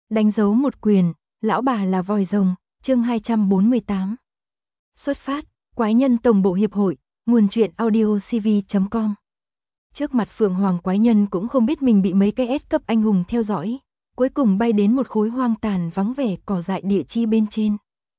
Đánh dấu một quyền, lão bà là vòi rồng, chương 248. Xuất phát, Quái nhân tổng bộ hiệp hội, nguồn truyện audio cv.com. Trước mặt Phượng Hoàng quái nhân cũng không biết mình bị mấy cái S cấp anh hùng theo dõi, cuối cùng bay đến một khối hoang tàn vắng vẻ cỏ dại địa chi bên trên.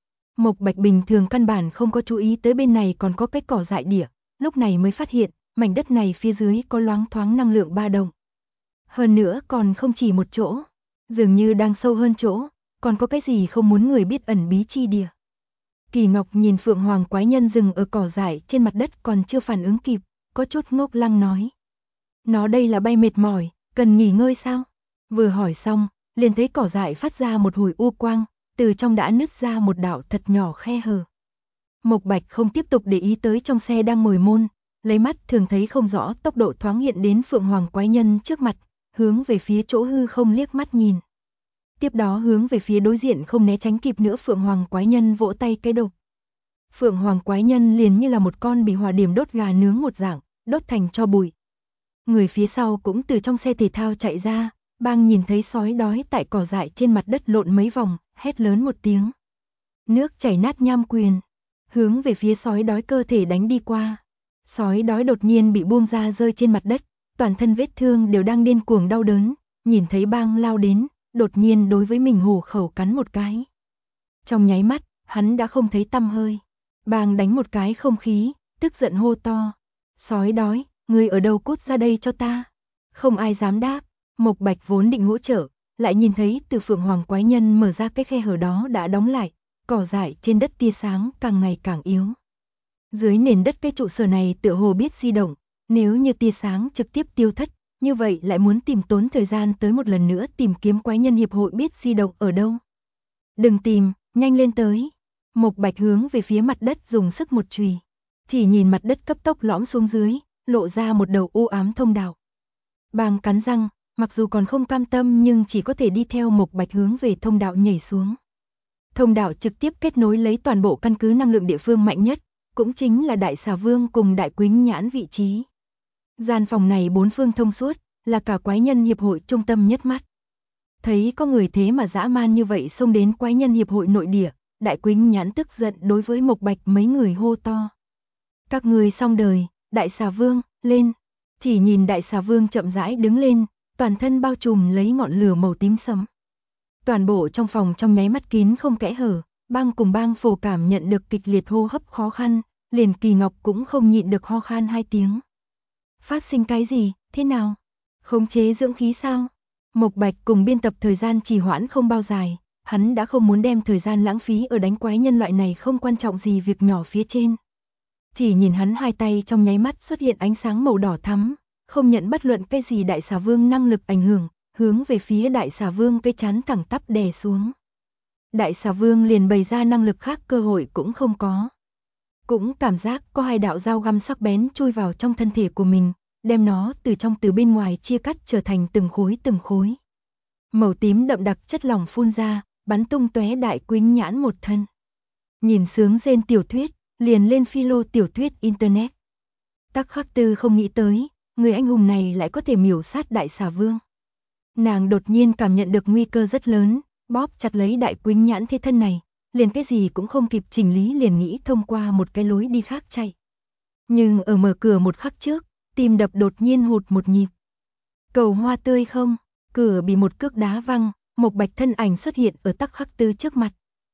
Mộc Bạch bình thường căn bản không có chú ý tới bên này còn có cái cỏ dại địa, lúc này mới phát hiện, mảnh đất này phía dưới có loáng thoáng năng lượng ba động. Hơn nữa còn không chỉ một chỗ, dường như đang sâu hơn chỗ, còn có cái gì không muốn người biết ẩn bí chi địa. Kỳ Ngọc nhìn Phượng Hoàng quái nhân dừng ở cỏ dại trên mặt đất còn chưa phản ứng kịp, có chút ngốc lăng nói. Nó đây là bay mệt mỏi, cần nghỉ ngơi sao? Vừa hỏi xong, liền thấy cỏ dại phát ra một hồi u quang, từ trong đã nứt ra một đạo thật nhỏ khe hở. Mộc Bạch không tiếp tục để ý tới trong xe đang ngồi môn, lấy mắt thường thấy không rõ tốc độ thoáng hiện đến Phượng Hoàng quái nhân trước mặt, hướng về phía chỗ hư không liếc mắt nhìn. Tiếp đó hướng về phía đối diện không né tránh kịp nữa Phượng Hoàng quái nhân vỗ tay cái độc. Phượng Hoàng quái nhân liền như là một con bị hỏa điểm đốt gà nướng một dạng, đốt thành tro bụi. Người phía sau cũng từ trong xe thể thao chạy ra, bang nhìn thấy sói đói tại cỏ dại trên mặt đất lộn mấy vòng, hét lớn một tiếng. Nước chảy nát nham quyền, hướng về phía sói đói cơ thể đánh đi qua. Sói đói đột nhiên bị buông ra rơi trên mặt đất, toàn thân vết thương đều đang điên cuồng đau đớn, nhìn thấy bang lao đến, đột nhiên đối với mình hổ khẩu cắn một cái. Trong nháy mắt, hắn đã không thấy tăm hơi. Bang đánh một cái không khí, tức giận hô to. Sói đói, ngươi ở đâu cút ra đây cho ta. Không ai dám đáp, Mộc Bạch vốn định hỗ trợ, lại nhìn thấy từ Phượng Hoàng quái nhân mở ra cái khe hở đó đã đóng lại, cỏ dại trên đất tia sáng càng ngày càng yếu. Dưới nền đất cái trụ sở này tựa hồ biết di động, nếu như tia sáng trực tiếp tiêu thất, như vậy lại muốn tìm tốn thời gian tới một lần nữa tìm kiếm quái nhân hiệp hội biết di động ở đâu. Đừng tìm, nhanh lên tới. Mộc Bạch hướng về phía mặt đất dùng sức một chùy, chỉ nhìn mặt đất cấp tốc lõm xuống dưới, lộ ra một đầu u ám thông đạo. Bàng cắn răng, mặc dù còn không cam tâm nhưng chỉ có thể đi theo Mộc Bạch hướng về thông đạo nhảy xuống. Thông đạo trực tiếp kết nối lấy toàn bộ căn cứ năng lượng địa phương mạnh nhất, cũng chính là Đại Xà Vương cùng Đại Quýnh Nhãn vị trí. Gian phòng này bốn phương thông suốt, là cả quái nhân hiệp hội trung tâm nhất mắt. Thấy có người thế mà dã man như vậy xông đến quái nhân hiệp hội nội địa, Đại Quýnh Nhãn tức giận đối với Mộc Bạch mấy người hô to. Các người xong đời, Đại Xà Vương, lên. Chỉ nhìn Đại Xà Vương chậm rãi đứng lên, toàn thân bao trùm lấy ngọn lửa màu tím sẫm. Toàn bộ trong phòng trong nháy mắt kín không kẽ hở, bang cùng bang phổ cảm nhận được kịch liệt hô hấp khó khăn, liền Kỳ Ngọc cũng không nhịn được ho khan hai tiếng. Phát sinh cái gì, thế nào? Khống chế dưỡng khí sao? Mộc Bạch cùng biên tập thời gian trì hoãn không bao dài, hắn đã không muốn đem thời gian lãng phí ở đánh quái nhân loại này không quan trọng gì việc nhỏ phía trên. Chỉ nhìn hắn hai tay trong nháy mắt xuất hiện ánh sáng màu đỏ thắm, không nhận bất luận cái gì Đại Xà Vương năng lực ảnh hưởng, hướng về phía Đại Xà Vương cái chán thẳng tắp đè xuống. Đại Xà Vương liền bày ra năng lực khác cơ hội cũng không có. Cũng cảm giác có hai đạo dao găm sắc bén chui vào trong thân thể của mình, đem nó từ trong từ bên ngoài chia cắt trở thành từng khối. Màu tím đậm đặc chất lỏng phun ra, bắn tung tóe Đại Quýnh Nhãn một thân. Nhìn sướng rên tiểu thuyết, liền lên philo tiểu thuyết internet. Tắc Khắc Tư không nghĩ tới, người anh hùng này lại có thể miểu sát Đại Xà Vương. Nàng đột nhiên cảm nhận được nguy cơ rất lớn, bóp chặt lấy Đại Quýnh Nhãn thế thân này, liền cái gì cũng không kịp chỉnh lý liền nghĩ thông qua một cái lối đi khác chạy. Nhưng ở mở cửa một khắc trước, tim đập đột nhiên hụt một nhịp. Cầu hoa tươi không, cửa bị một cước đá văng, Mộc Bạch thân ảnh xuất hiện ở Tắc Khắc Tư trước mặt.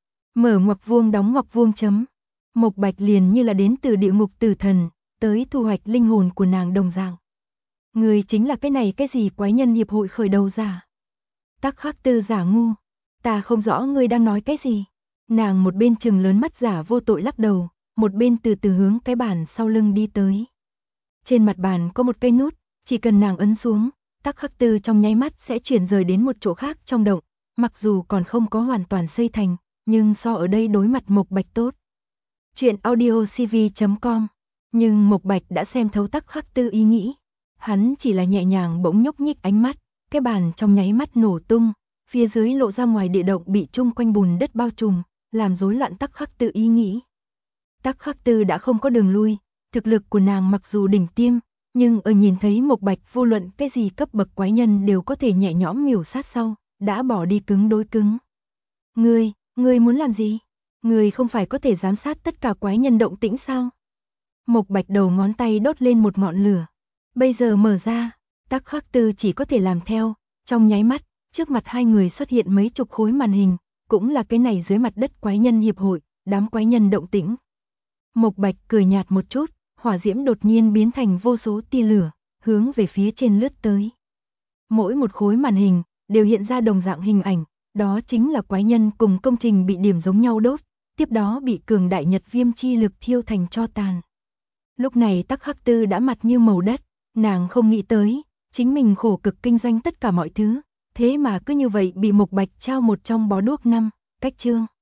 Mở ngoặc vuông đóng ngoặc vuông chấm. Mộc Bạch liền như là đến từ địa ngục tử thần, tới thu hoạch linh hồn của nàng đồng dạng. Người chính là cái này cái gì quái nhân hiệp hội khởi đầu giả. Tắc Khắc Tư giả ngu, ta không rõ ngươi đang nói cái gì. Nàng một bên trừng lớn mắt giả vô tội lắc đầu, một bên từ từ hướng cái bàn sau lưng đi tới. Trên mặt bàn có một cây nút, chỉ cần nàng ấn xuống, Tắc Khắc Tư trong nháy mắt sẽ chuyển rời đến một chỗ khác trong động, mặc dù còn không có hoàn toàn xây thành, nhưng so ở đây đối mặt Mộc Bạch tốt. Chuyện audio cv.com. Nhưng Mộc Bạch đã xem thấu Tắc Khắc Tư ý nghĩ. Hắn chỉ là nhẹ nhàng bỗng nhúc nhích ánh mắt, cái bàn trong nháy mắt nổ tung, phía dưới lộ ra ngoài địa động bị chung quanh bùn đất bao trùm, làm rối loạn Tắc Khắc Tư ý nghĩ. Tắc Khắc Tư đã không có đường lui, thực lực của nàng mặc dù đỉnh tiêm, nhưng ở nhìn thấy Mộc Bạch vô luận cái gì cấp bậc quái nhân đều có thể nhẹ nhõm miểu sát sau, đã bỏ đi cứng đối cứng. Ngươi muốn làm gì? Ngươi không phải có thể giám sát tất cả quái nhân động tĩnh sao? Mộc Bạch đầu ngón tay đốt lên một ngọn lửa. Bây giờ mở ra, Tắc Khắc Tư chỉ có thể làm theo, trong nháy mắt, trước mặt hai người xuất hiện mấy chục khối màn hình, cũng là cái này dưới mặt đất quái nhân hiệp hội, đám quái nhân động tĩnh. Mộc Bạch cười nhạt một chút, hỏa diễm đột nhiên biến thành vô số tia lửa, hướng về phía trên lướt tới. Mỗi một khối màn hình đều hiện ra đồng dạng hình ảnh, đó chính là quái nhân cùng công trình bị điểm giống nhau đốt, tiếp đó bị cường đại nhật viêm chi lực thiêu thành tro tàn. Lúc này Tắc Khắc Tư đã mặt như màu đất, nàng không nghĩ tới, chính mình khổ cực kinh doanh tất cả mọi thứ, thế mà cứ như vậy bị Mộc Bạch trao một trong bó đuốc năm, cách chương.